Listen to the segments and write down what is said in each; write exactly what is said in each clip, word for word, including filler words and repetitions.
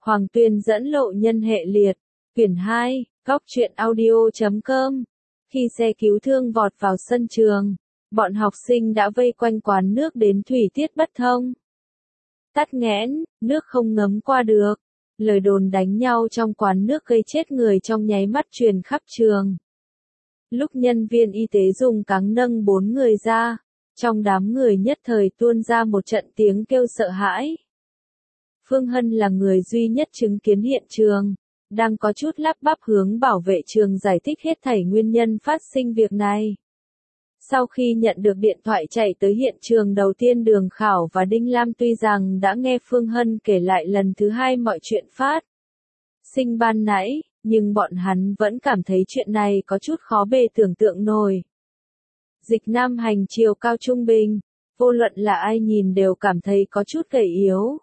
Hoàng Tuyên dẫn lộ nhân hệ liệt, quyển hai, góc truyện audio chấm com. Khi xe cứu thương vọt vào sân trường, bọn học sinh đã vây quanh quán nước đến thủy tiết bất thông. Tắc nghẽn, nước không ngấm qua được. Lời đồn đánh nhau trong quán nước gây chết người trong nháy mắt truyền khắp trường. Lúc nhân viên y tế dùng cáng nâng bốn người ra, trong đám người nhất thời tuôn ra một trận tiếng kêu sợ hãi. Phương Hân là người duy nhất chứng kiến hiện trường, đang có chút lắp bắp hướng bảo vệ trường giải thích hết thảy nguyên nhân phát sinh việc này. Sau khi nhận được điện thoại chạy tới hiện trường đầu tiên, Đường Khảo và Đinh Lam tuy rằng đã nghe Phương Hân kể lại lần thứ hai mọi chuyện phát sinh ban nãy, nhưng bọn hắn vẫn cảm thấy chuyện này có chút khó bề tưởng tượng nổi. Dịch Nam Hành chiều cao trung bình, vô luận là ai nhìn đều cảm thấy có chút gầy yếu.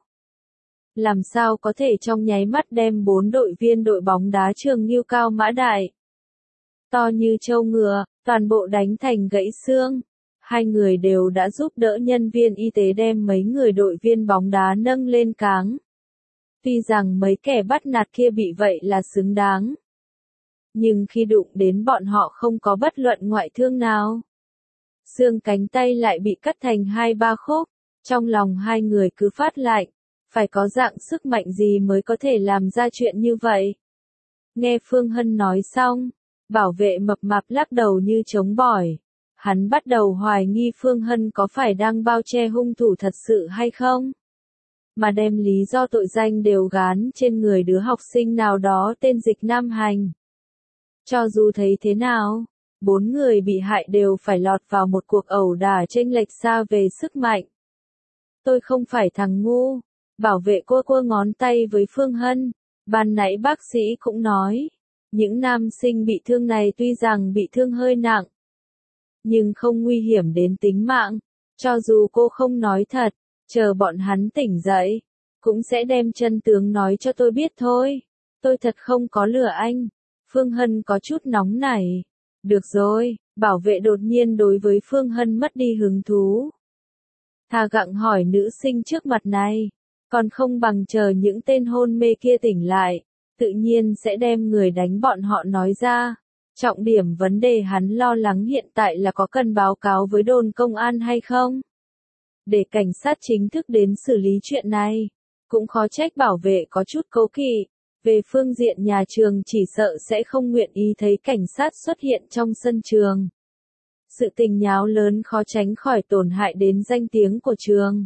Làm sao có thể trong nháy mắt đem bốn đội viên đội bóng đá trường Ngưu Cao Mã Đại to như trâu ngựa, toàn bộ đánh thành gãy xương. Hai người đều đã giúp đỡ nhân viên y tế đem mấy người đội viên bóng đá nâng lên cáng. Tuy rằng mấy kẻ bắt nạt kia bị vậy là xứng đáng, nhưng khi đụng đến bọn họ không có bất luận ngoại thương nào. Xương cánh tay lại bị cắt thành hai ba khúc, trong lòng hai người cứ phát lạnh, phải có dạng sức mạnh gì mới có thể làm ra chuyện như vậy. Nghe Phương Hân nói xong, bảo vệ mập mạp lắc đầu như chống bỏi. Hắn bắt đầu hoài nghi Phương Hân có phải đang bao che hung thủ thật sự hay không, mà đem lý do tội danh đều gán trên người đứa học sinh nào đó tên Dịch Nam Hành. Cho dù thấy thế nào, bốn người bị hại đều phải lọt vào một cuộc ẩu đả chênh lệch xa về sức mạnh. Tôi không phải thằng ngu. Bảo vệ cô cua ngón tay với Phương Hân. Ban nãy bác sĩ cũng nói, những nam sinh bị thương này tuy rằng bị thương hơi nặng, nhưng không nguy hiểm đến tính mạng. Cho dù cô không nói thật, chờ bọn hắn tỉnh dậy, cũng sẽ đem chân tướng nói cho tôi biết thôi. Tôi thật không có lừa anh. Phương Hân có chút nóng nảy. Được rồi, bảo vệ đột nhiên đối với Phương Hân mất đi hứng thú. Thà gặng hỏi nữ sinh trước mặt này, còn không bằng chờ những tên hôn mê kia tỉnh lại, tự nhiên sẽ đem người đánh bọn họ nói ra. Trọng điểm vấn đề hắn lo lắng hiện tại là có cần báo cáo với đồn công an hay không, để cảnh sát chính thức đến xử lý chuyện này. Cũng khó trách bảo vệ có chút cố kỵ. Về phương diện nhà trường chỉ sợ sẽ không nguyện ý thấy cảnh sát xuất hiện trong sân trường. Sự tình nháo lớn khó tránh khỏi tổn hại đến danh tiếng của trường.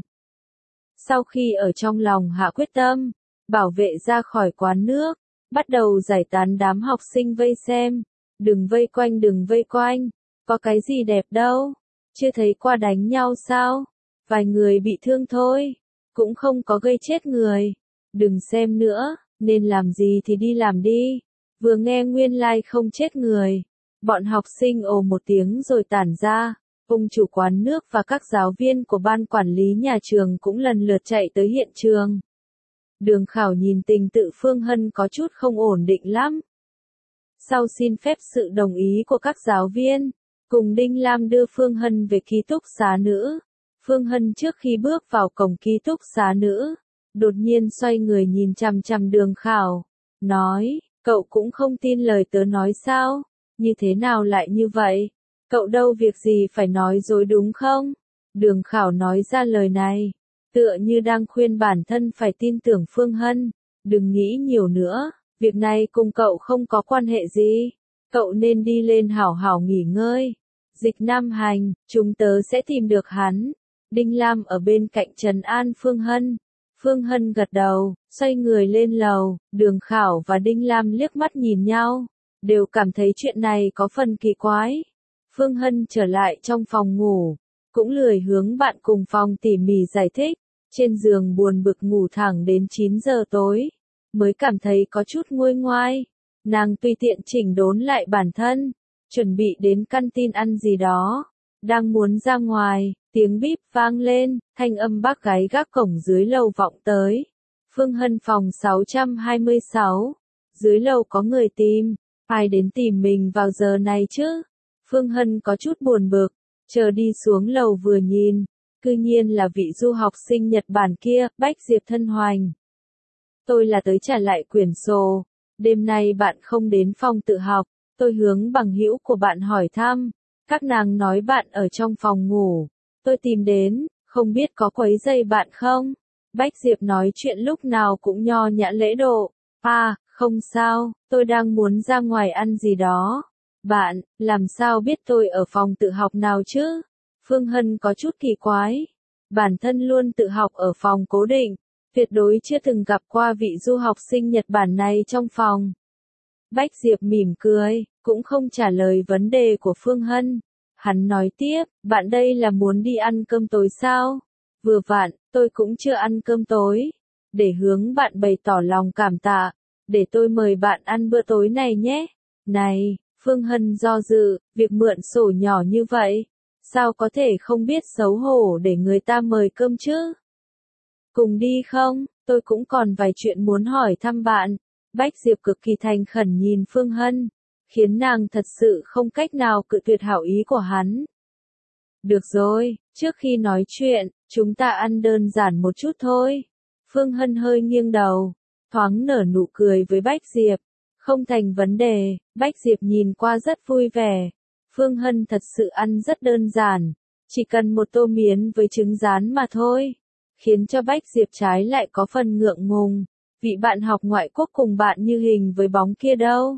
Sau khi ở trong lòng hạ quyết tâm, bảo vệ ra khỏi quán nước, bắt đầu giải tán đám học sinh vây xem. Đừng vây quanh đừng vây quanh, có cái gì đẹp đâu, chưa thấy qua đánh nhau sao, vài người bị thương thôi, cũng không có gây chết người. Đừng xem nữa, nên làm gì thì đi làm đi. Vừa nghe nguyên lai like không chết người, bọn học sinh ồ một tiếng rồi tản ra. Ông chủ quán nước và các giáo viên của ban quản lý nhà trường cũng lần lượt chạy tới hiện trường. Đường Khảo nhìn tình tự Phương Hân có chút không ổn định lắm. Sau xin phép sự đồng ý của các giáo viên, cùng Đinh Lam đưa Phương Hân về ký túc xá nữ. Phương Hân trước khi bước vào cổng ký túc xá nữ, đột nhiên xoay người nhìn chằm chằm Đường Khảo, nói, cậu cũng không tin lời tớ nói sao, như thế nào lại như vậy? Cậu đâu việc gì phải nói dối đúng không? Đường Khảo nói ra lời này, tựa như đang khuyên bản thân phải tin tưởng Phương Hân, đừng nghĩ nhiều nữa, việc này cùng cậu không có quan hệ gì, cậu nên đi lên hảo hảo nghỉ ngơi. Dịch Nam Hành, chúng tớ sẽ tìm được hắn. Đinh Lam ở bên cạnh trấn an Phương Hân. Phương Hân gật đầu, xoay người lên lầu. Đường Khảo và Đinh Lam liếc mắt nhìn nhau, đều cảm thấy chuyện này có phần kỳ quái. Phương Hân trở lại trong phòng ngủ, cũng lười hướng bạn cùng phòng tỉ mỉ giải thích, trên giường buồn bực ngủ thẳng đến chín giờ tối, mới cảm thấy có chút nguôi ngoai. Nàng tùy tiện chỉnh đốn lại bản thân, chuẩn bị đến căn tin ăn gì đó, đang muốn ra ngoài, tiếng bíp vang lên, thanh âm bác gái gác cổng dưới lầu vọng tới. Phương Hân phòng sáu trăm hai mươi sáu, dưới lầu có người tìm, ai đến tìm mình vào giờ này chứ? Phương Hân có chút buồn bực, chờ đi xuống lầu vừa nhìn, cư nhiên là vị du học sinh Nhật Bản kia, Bách Diệp Thân Hoành. tôi là tới trả lại quyển sổ. Đêm nay bạn không đến phòng tự học, tôi hướng bằng hữu của bạn hỏi thăm. Các nàng nói bạn ở trong phòng ngủ. Tôi tìm đến, không biết có quấy rầy bạn không? Bách Diệp nói chuyện lúc nào cũng nho nhã lễ độ. À, không sao, tôi đang muốn ra ngoài ăn gì đó. Bạn, làm sao biết tôi ở phòng tự học nào chứ? Phương Hân có chút kỳ quái. Bản thân luôn tự học ở phòng cố định, tuyệt đối chưa từng gặp qua vị du học sinh Nhật Bản này trong phòng. Bách Diệp mỉm cười, cũng không trả lời vấn đề của Phương Hân. Hắn nói tiếp, bạn đây là muốn đi ăn cơm tối sao? Vừa vặn, tôi cũng chưa ăn cơm tối. Để hướng bạn bày tỏ lòng cảm tạ, để tôi mời bạn ăn bữa tối này nhé. Này, Phương Hân do dự, việc mượn sổ nhỏ như vậy, sao có thể không biết xấu hổ để người ta mời cơm chứ? Cùng đi không, tôi cũng còn vài chuyện muốn hỏi thăm bạn. Bách Diệp cực kỳ thành khẩn nhìn Phương Hân, khiến nàng thật sự không cách nào cự tuyệt hảo ý của hắn. Được rồi, trước khi nói chuyện, chúng ta ăn đơn giản một chút thôi. Phương Hân hơi nghiêng đầu, thoáng nở nụ cười với Bách Diệp. Không thành vấn đề, Bách Diệp nhìn qua rất vui vẻ. Phương Hân thật sự ăn rất đơn giản, chỉ cần một tô miến với trứng rán mà thôi. Khiến cho Bách Diệp trái lại có phần ngượng ngùng. Vị bạn học ngoại quốc cùng bạn như hình với bóng kia đâu?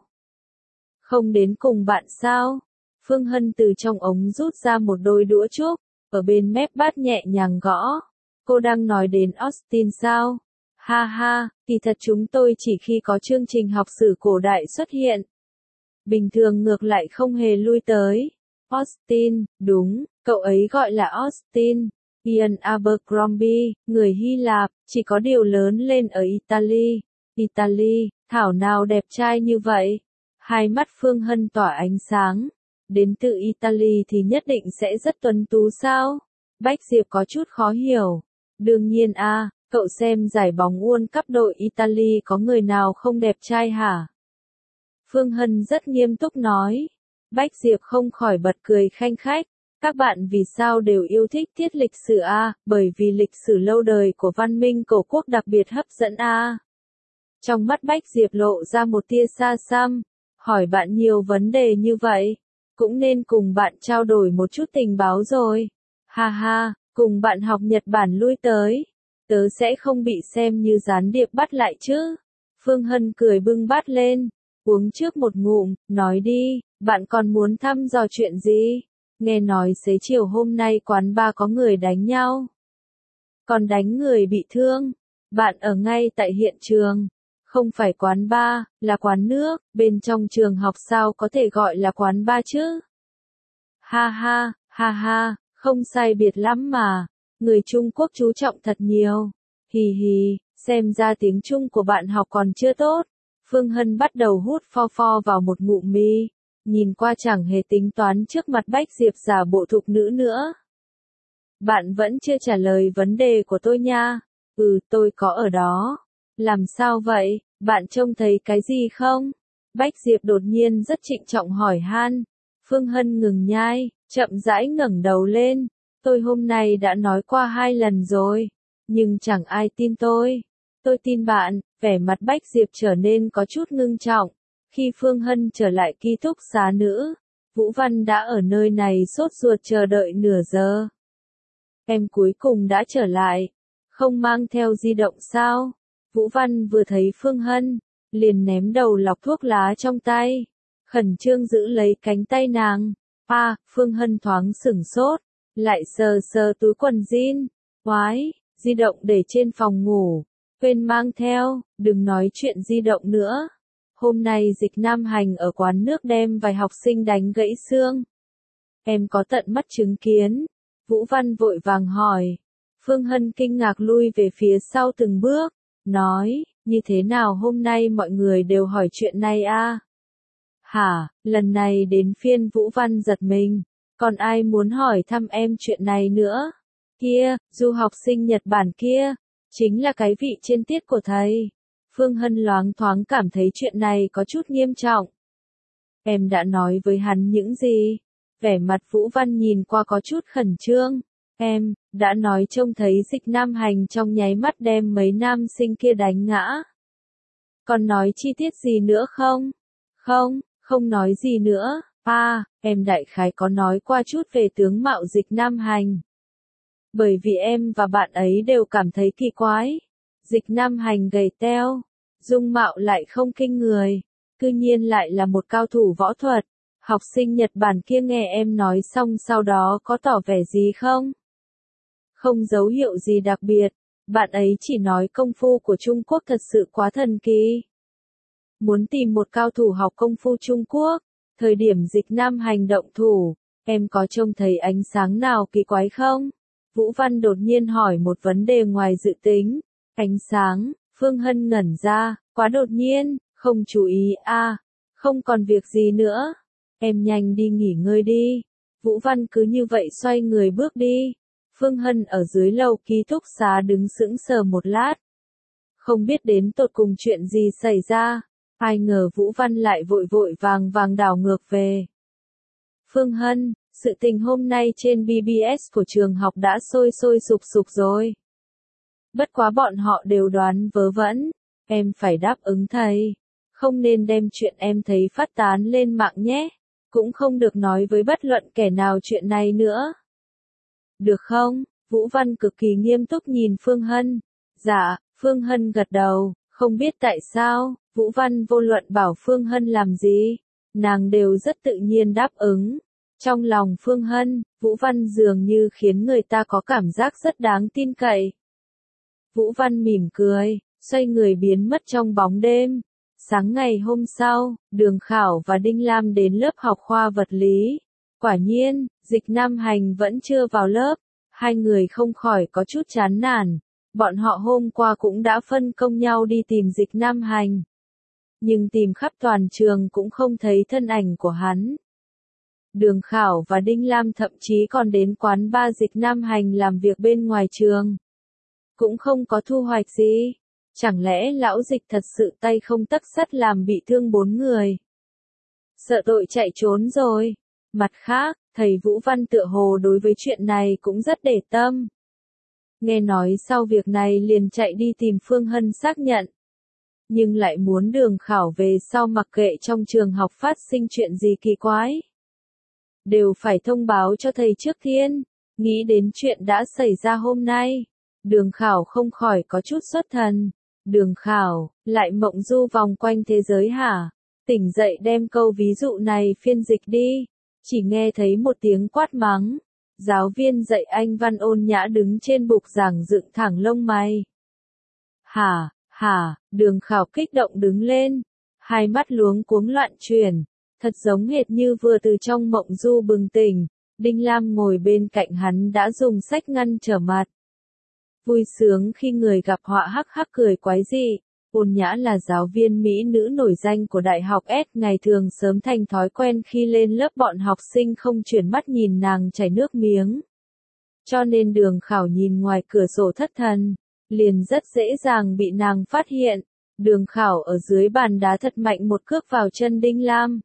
Không đến cùng bạn sao? Phương Hân từ trong ống rút ra một đôi đũa trúc, ở bên mép bát nhẹ nhàng gõ. Cô đang nói đến Austin sao? Ha ha, kỳ thật chúng tôi chỉ khi có chương trình học sử cổ đại xuất hiện. Bình thường ngược lại không hề lui tới. Austin, đúng, cậu ấy gọi là Austin. Ian Abercrombie, người Hy Lạp, chỉ có điều lớn lên ở Italy. Italy, thảo nào đẹp trai như vậy. Hai mắt Phương Hân tỏa ánh sáng. Đến từ Italy thì nhất định sẽ rất tuấn tú sao? Bách Diệp có chút khó hiểu. Đương nhiên a, à, cậu xem giải bóng World Cup đội Italy có người nào không đẹp trai hả? Phương Hân rất nghiêm túc nói. Bách Diệp không khỏi bật cười khanh khách. Các bạn vì sao đều yêu thích tiết lịch sử a? À? Bởi vì lịch sử lâu đời của văn minh cổ quốc đặc biệt hấp dẫn a. À? Trong mắt Bách Diệp lộ ra một tia xa xăm. Hỏi bạn nhiều vấn đề như vậy, cũng nên cùng bạn trao đổi một chút tình báo rồi. Ha ha, cùng bạn học Nhật Bản lui tới. Tớ sẽ không bị xem như gián điệp bắt lại chứ. Phương Hân cười bưng bát lên, uống trước một ngụm, nói đi, bạn còn muốn thăm dò chuyện gì? Nghe nói xế chiều hôm nay quán bar có người đánh nhau. Còn đánh người bị thương. Bạn ở ngay tại hiện trường. Không phải quán bar, là quán nước, bên trong trường học sao có thể gọi là quán bar chứ? Ha ha, ha ha, không sai biệt lắm mà. Người Trung Quốc chú trọng thật nhiều. Hì hì, xem ra tiếng Trung của bạn học còn chưa tốt. Phương Hân bắt đầu hút pho pho vào một ngụm mi. Nhìn qua chẳng hề tính toán trước mặt Bách Diệp giả bộ thục nữ nữa. Bạn vẫn chưa trả lời vấn đề của tôi nha. Ừ, tôi có ở đó. Làm sao vậy, bạn trông thấy cái gì không? Bách Diệp đột nhiên rất trịnh trọng hỏi han. Phương Hân ngừng nhai, chậm rãi ngẩng đầu lên. Tôi hôm nay đã nói qua hai lần rồi, nhưng chẳng ai tin tôi. Tôi tin bạn, vẻ mặt Bách Diệp trở nên có chút ngưng trọng. Khi Phương Hân trở lại ký túc xá nữ, Vũ Văn đã ở nơi này sốt ruột chờ đợi nửa giờ. Em cuối cùng đã trở lại, không mang theo di động sao? Vũ Văn vừa thấy Phương Hân, liền ném đầu lọc thuốc lá trong tay, khẩn trương giữ lấy cánh tay nàng. À, Phương Hân thoáng sửng sốt, lại sờ sờ túi quần jean. Oái, di động để trên phòng ngủ, quên mang theo, đừng nói chuyện di động nữa. Hôm nay Dịch Nam Hành ở quán nước đem vài học sinh đánh gãy xương. Em có tận mắt chứng kiến. Vũ Văn vội vàng hỏi. Phương Hân kinh ngạc lui về phía sau từng bước, nói, như thế nào hôm nay mọi người đều hỏi chuyện này a? À? Hả, lần này đến phiên Vũ Văn giật mình, còn ai muốn hỏi thăm em chuyện này nữa? Kia, du học sinh Nhật Bản kia, chính là cái vị trên tiết của thầy. Phương Hân loáng thoáng cảm thấy chuyện này có chút nghiêm trọng. Em đã nói với hắn những gì? Vẻ mặt Vũ Văn nhìn qua có chút khẩn trương. Em, đã nói trông thấy Dịch Nam Hành trong nháy mắt đem mấy nam sinh kia đánh ngã. Còn nói chi tiết gì nữa không? Không, không nói gì nữa. À, em đại khái có nói qua chút về tướng mạo Dịch Nam Hành. Bởi vì em và bạn ấy đều cảm thấy kỳ quái. Dịch Nam Hành gầy teo, dung mạo lại không kinh người, cư nhiên lại là một cao thủ võ thuật. Học sinh Nhật Bản kia nghe em nói xong sau đó có tỏ vẻ gì không? Không dấu hiệu gì đặc biệt, bạn ấy chỉ nói công phu của Trung Quốc thật sự quá thần kỳ. Muốn tìm một cao thủ học công phu Trung Quốc, thời điểm Dịch Nam Hành động thủ, em có trông thấy ánh sáng nào kỳ quái không? Vũ Văn đột nhiên hỏi một vấn đề ngoài dự tính. Ánh sáng, Phương Hân ngẩn ra, quá đột nhiên, không chú ý à, không còn việc gì nữa. Em nhanh đi nghỉ ngơi đi. Vũ Văn cứ như vậy xoay người bước đi. Phương Hân ở dưới lầu ký túc xá đứng sững sờ một lát. Không biết đến tột cùng chuyện gì xảy ra, ai ngờ Vũ Văn lại vội vội vàng vàng đảo ngược về. Phương Hân, sự tình hôm nay trên bê bê ét của trường học đã sôi sôi sục sục rồi. Bất quá bọn họ đều đoán vớ vẩn, em phải đáp ứng thầy. Không nên đem chuyện em thấy phát tán lên mạng nhé, cũng không được nói với bất luận kẻ nào chuyện này nữa. Được không? Vũ Văn cực kỳ nghiêm túc nhìn Phương Hân. Dạ, Phương Hân gật đầu, không biết tại sao, Vũ Văn vô luận bảo Phương Hân làm gì, nàng đều rất tự nhiên đáp ứng. Trong lòng Phương Hân, Vũ Văn dường như khiến người ta có cảm giác rất đáng tin cậy. Vũ Văn mỉm cười, xoay người biến mất trong bóng đêm. Sáng ngày hôm sau, Đường Khảo và Đinh Lam đến lớp học khoa vật lý. Quả nhiên, Dịch Nam Hành vẫn chưa vào lớp. Hai người không khỏi có chút chán nản. Bọn họ hôm qua cũng đã phân công nhau đi tìm Dịch Nam Hành. Nhưng tìm khắp toàn trường cũng không thấy thân ảnh của hắn. Đường Khảo và Đinh Lam thậm chí còn đến quán bar Dịch Nam Hành làm việc bên ngoài trường. Cũng không có thu hoạch gì. Chẳng lẽ lão Dịch thật sự tay không tấc sắt làm bị thương bốn người? Sợ tội chạy trốn rồi. Mặt khác, thầy Vũ Văn tựa hồ đối với chuyện này cũng rất để tâm. Nghe nói sau việc này liền chạy đi tìm Phương Hân xác nhận. Nhưng lại muốn Đường Khảo về sau mặc kệ trong trường học phát sinh chuyện gì kỳ quái. Đều phải thông báo cho thầy trước tiên. Nghĩ đến chuyện đã xảy ra hôm nay. Đường Khảo không khỏi có chút xuất thần. Đường Khảo, lại mộng du vòng quanh thế giới hả? Tỉnh dậy đem câu ví dụ này phiên dịch đi. Chỉ nghe thấy một tiếng quát mắng. Giáo viên dạy Anh văn ôn nhã đứng trên bục giảng dựng thẳng lông mày. Hả, hả, Đường Khảo kích động đứng lên. Hai mắt luống cuống loạn chuyển. Thật giống hệt như vừa từ trong mộng du bừng tỉnh. Đinh Lam ngồi bên cạnh hắn đã dùng sách ngăn trở mặt. Vui sướng khi người gặp họa hắc hắc cười quái dị. Ôn nhã là giáo viên Mỹ nữ nổi danh của Đại học S, ngày thường sớm thành thói quen khi lên lớp bọn học sinh không chuyển mắt nhìn nàng chảy nước miếng. Cho nên Đường Khảo nhìn ngoài cửa sổ thất thần, liền rất dễ dàng bị nàng phát hiện. Đường Khảo ở dưới bàn đá thật mạnh một cước vào chân Đinh Lam.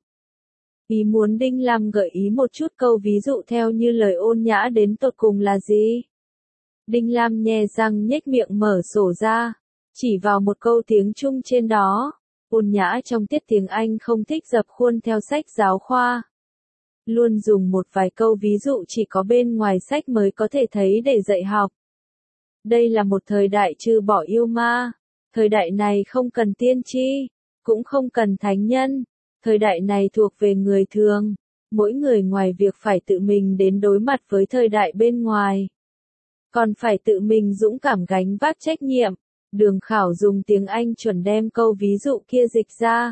Ý muốn Đinh Lam gợi ý một chút câu ví dụ theo như lời ôn nhã đến tột cùng là gì? Đinh Lam nhe răng nhếch miệng mở sổ ra, chỉ vào một câu tiếng Trung trên đó. Ôn nhã trong tiết tiếng Anh không thích dập khuôn theo sách giáo khoa. Luôn dùng một vài câu ví dụ chỉ có bên ngoài sách mới có thể thấy để dạy học. Đây là một thời đại trừ bỏ yêu ma. Thời đại này không cần tiên tri, cũng không cần thánh nhân. Thời đại này thuộc về người thường. Mỗi người ngoài việc phải tự mình đến đối mặt với thời đại bên ngoài, còn phải tự mình dũng cảm gánh vác trách nhiệm. Đường Khảo dùng tiếng Anh chuẩn đem câu ví dụ kia dịch ra.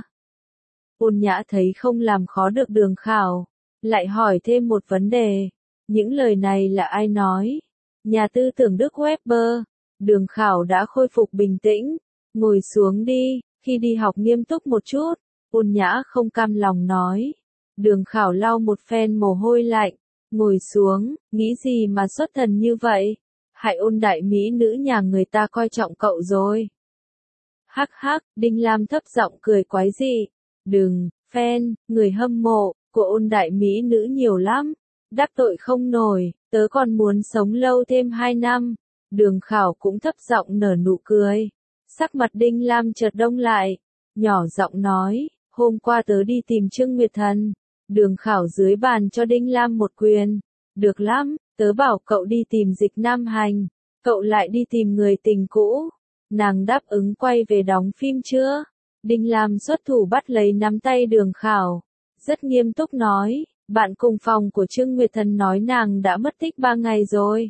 Ôn nhã thấy không làm khó được Đường Khảo, lại hỏi thêm một vấn đề. Những lời này là ai nói? Nhà tư tưởng Đức Weber. Đường Khảo đã khôi phục bình tĩnh. Ngồi xuống đi, khi đi học nghiêm túc một chút. Ôn nhã không cam lòng nói. Đường Khảo lau một phen mồ hôi lạnh. Ngồi xuống, nghĩ gì mà xuất thần như vậy? Hại Ôn đại mỹ nữ nhà người ta coi trọng cậu rồi. Hắc hắc, Đinh Lam thấp giọng cười quái dị. Đừng, fan, người hâm mộ của Ôn đại mỹ nữ nhiều lắm. Đắc tội không nổi, tớ còn muốn sống lâu thêm hai năm. Đường Khảo cũng thấp giọng nở nụ cười. Sắc mặt Đinh Lam chợt đông lại. nhỏ giọng nói, hôm qua tớ đi tìm Trương Nguyệt Thần, Đường Khảo dưới bàn cho Đinh Lam một quyền, được lắm, tớ bảo cậu đi tìm Dịch Nam Hành, cậu lại đi tìm người tình cũ, nàng đáp ứng quay về đóng phim chưa? Đinh Lam xuất thủ bắt lấy nắm tay Đường Khảo, rất nghiêm túc nói, bạn cùng phòng của Trương Nguyệt Thần nói nàng đã mất tích ba ngày rồi.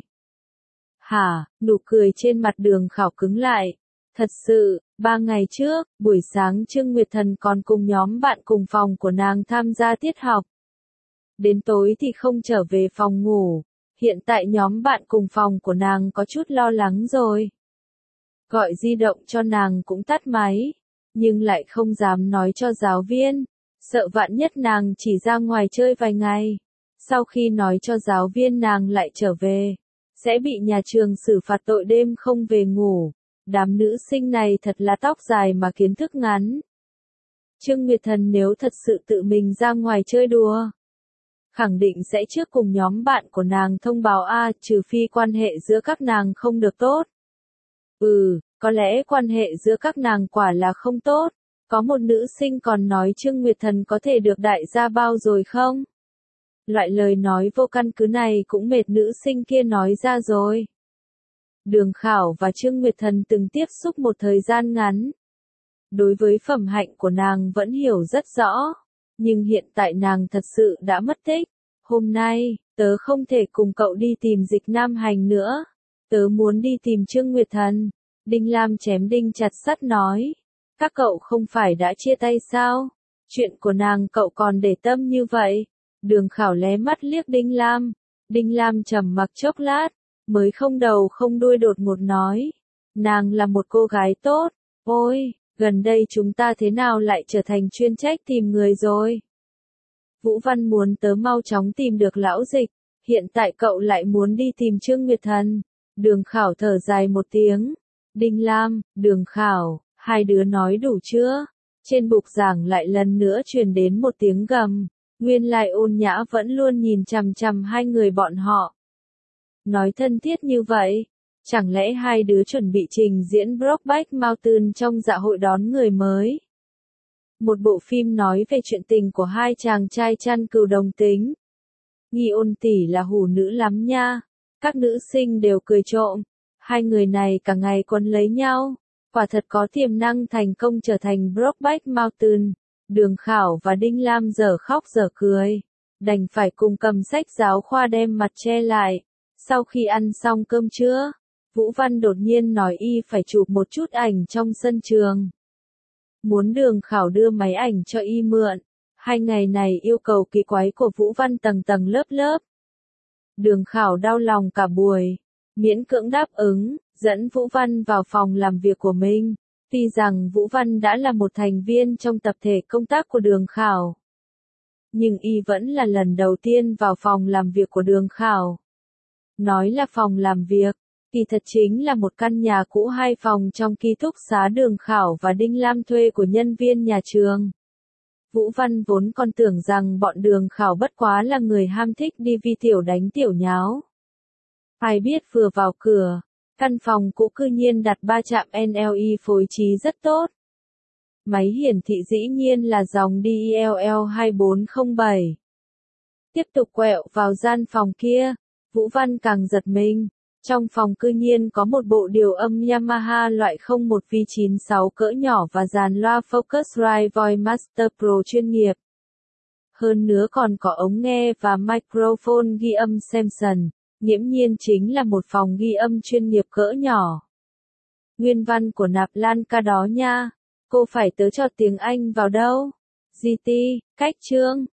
Hả, nụ cười trên mặt Đường Khảo cứng lại. Thật sự, ba ngày trước, buổi sáng Trương Nguyệt Thần còn cùng nhóm bạn cùng phòng của nàng tham gia tiết học. Đến tối thì không trở về phòng ngủ, hiện tại nhóm bạn cùng phòng của nàng có chút lo lắng rồi. Gọi di động cho nàng cũng tắt máy, nhưng lại không dám nói cho giáo viên, sợ vạn nhất nàng chỉ ra ngoài chơi vài ngày. Sau khi nói cho giáo viên nàng lại trở về, sẽ bị nhà trường xử phạt tội đêm không về ngủ. Đám nữ sinh này thật là tóc dài mà kiến thức ngắn. Trương Nguyệt Thần nếu thật sự tự mình ra ngoài chơi đùa, khẳng định sẽ trước cùng nhóm bạn của nàng thông báo a, trừ phi quan hệ giữa các nàng không được tốt. Ừ, có lẽ quan hệ giữa các nàng quả là không tốt. Có một nữ sinh còn nói Trương Nguyệt Thần có thể được đại gia bao rồi không? Loại lời nói vô căn cứ này cũng mệt nữ sinh kia nói ra rồi. Đường Khảo và Trương Nguyệt Thần từng tiếp xúc một thời gian ngắn. Đối với phẩm hạnh của nàng vẫn hiểu rất rõ. Nhưng hiện tại nàng thật sự đã mất tích. Hôm nay, tớ không thể cùng cậu đi tìm Dịch Nam Hành nữa. Tớ muốn đi tìm Trương Nguyệt Thần. Đinh Lam chém đinh chặt sắt nói. Các cậu không phải đã chia tay sao? Chuyện của nàng cậu còn để tâm như vậy? Đường Khảo lé mắt liếc Đinh Lam. Đinh Lam trầm mặc chốc lát, mới không đầu không đuôi đột ngột nói. Nàng là một cô gái tốt. Ôi, gần đây chúng ta thế nào lại trở thành chuyên trách tìm người rồi? Vũ Văn muốn tớ mau chóng tìm được lão Dịch. Hiện tại cậu lại muốn đi tìm Trương Nguyệt Thần. Đường Khảo thở dài một tiếng. Đinh Lam, Đường Khảo, hai đứa nói đủ chưa? Trên bục giảng lại lần nữa truyền đến một tiếng gầm. Nguyên lai Ôn Nhã vẫn luôn nhìn chằm chằm hai người bọn họ. Nói thân thiết như vậy, chẳng lẽ hai đứa chuẩn bị trình diễn Brokeback Mountain trong dạ hội đón người mới? Một bộ phim nói về chuyện tình của hai chàng trai chăn cừu đồng tính. Nghi Ôn tỷ là hủ nữ lắm nha. Các nữ sinh đều cười trộm. Hai người này cả ngày quấn lấy nhau. Quả thật có tiềm năng thành công trở thành Brokeback Mountain. Đường Khảo và Đinh Lam dở khóc dở cười. Đành phải cùng cầm sách giáo khoa đem mặt che lại. Sau khi ăn xong cơm trưa, Vũ Văn đột nhiên nói y phải chụp một chút ảnh trong sân trường. Muốn Đường Khảo đưa máy ảnh cho y mượn. Hai ngày này yêu cầu kỳ quái của Vũ Văn tầng tầng lớp lớp. Đường Khảo đau lòng cả buổi. Miễn cưỡng đáp ứng, dẫn Vũ Văn vào phòng làm việc của mình. Tuy rằng Vũ Văn đã là một thành viên trong tập thể công tác của Đường Khảo. Nhưng y vẫn là lần đầu tiên vào phòng làm việc của Đường Khảo. Nói là phòng làm việc, kỳ thật chính là một căn nhà cũ hai phòng trong ký túc xá Đường Khảo và Đinh Lam thuê của nhân viên nhà trường. Vũ Văn vốn còn tưởng rằng bọn Đường Khảo bất quá là người ham thích đi vi tiểu đánh tiểu nháo. Ai biết vừa vào cửa, căn phòng cũ cư nhiên đặt ba trạm en lờ e phối trí rất tốt. Máy hiển thị dĩ nhiên là dòng đê e lờ lờ hai bốn không bảy. Tiếp tục quẹo vào gian phòng kia, Vũ Văn càng giật mình. Trong phòng cư nhiên có một bộ điều âm Yamaha loại không một V chín sáu cỡ nhỏ và dàn loa Focusrite Voice Master Pro chuyên nghiệp. Hơn nữa còn có ống nghe và microphone ghi âm Samson, nghiễm nhiên chính là một phòng ghi âm chuyên nghiệp cỡ nhỏ. Nguyên văn của Nạp Lan ca đó nha, cô phải tớ cho tiếng Anh vào đâu? giê tê, cách chương.